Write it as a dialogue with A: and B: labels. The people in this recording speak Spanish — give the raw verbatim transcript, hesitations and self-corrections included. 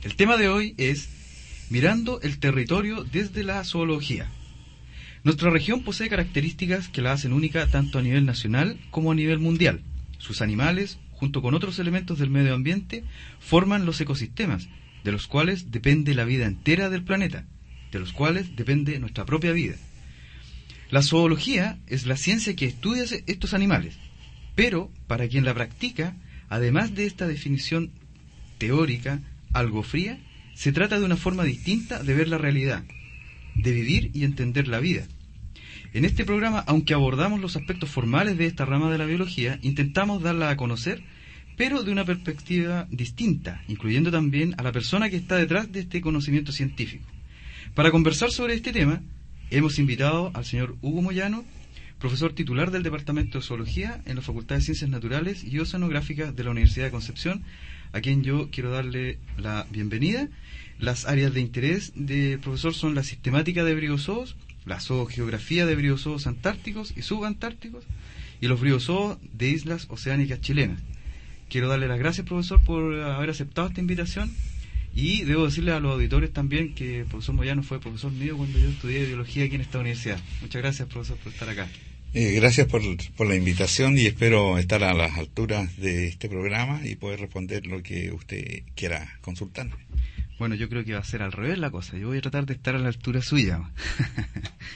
A: El tema de hoy es mirando el territorio desde la zoología. Nuestra región posee características que la hacen única tanto a nivel nacional como a nivel mundial. Sus animales, junto con otros elementos del medio ambiente, forman los ecosistemas, de los cuales depende la vida entera del planeta, de los cuales depende nuestra propia vida. La zoología es la ciencia que estudia estos animales, pero para quien la practica, además de esta definición teórica, algo fría, se trata de una forma distinta de ver la realidad, de vivir y entender la vida. En este programa, aunque abordamos los aspectos formales de esta rama de la biología, intentamos darla a conocer, pero de una perspectiva distinta, incluyendo también a la persona que está detrás de este conocimiento científico. Para conversar sobre este tema, hemos invitado al señor Hugo Moyano, profesor titular del Departamento de Zoología en la Facultad de Ciencias Naturales y Oceanográficas de la Universidad de Concepción, a quien yo quiero darle la bienvenida. Las áreas de interés del profesor son la sistemática de briozoos, la zoogeografía de briozoos antárticos y subantárticos, y los briozoos de islas oceánicas chilenas. Quiero darle las gracias, profesor, por haber aceptado esta invitación, y debo decirle a los auditores también que el profesor Moyano fue profesor mío cuando yo estudié biología aquí en esta universidad. Muchas gracias, profesor, por estar acá.
B: Eh, gracias por, por la invitación y espero estar a las alturas de este programa y poder responder lo que usted quiera consultarme.
A: Bueno, yo creo que va a ser al revés la cosa. Yo voy a tratar de estar a la altura suya.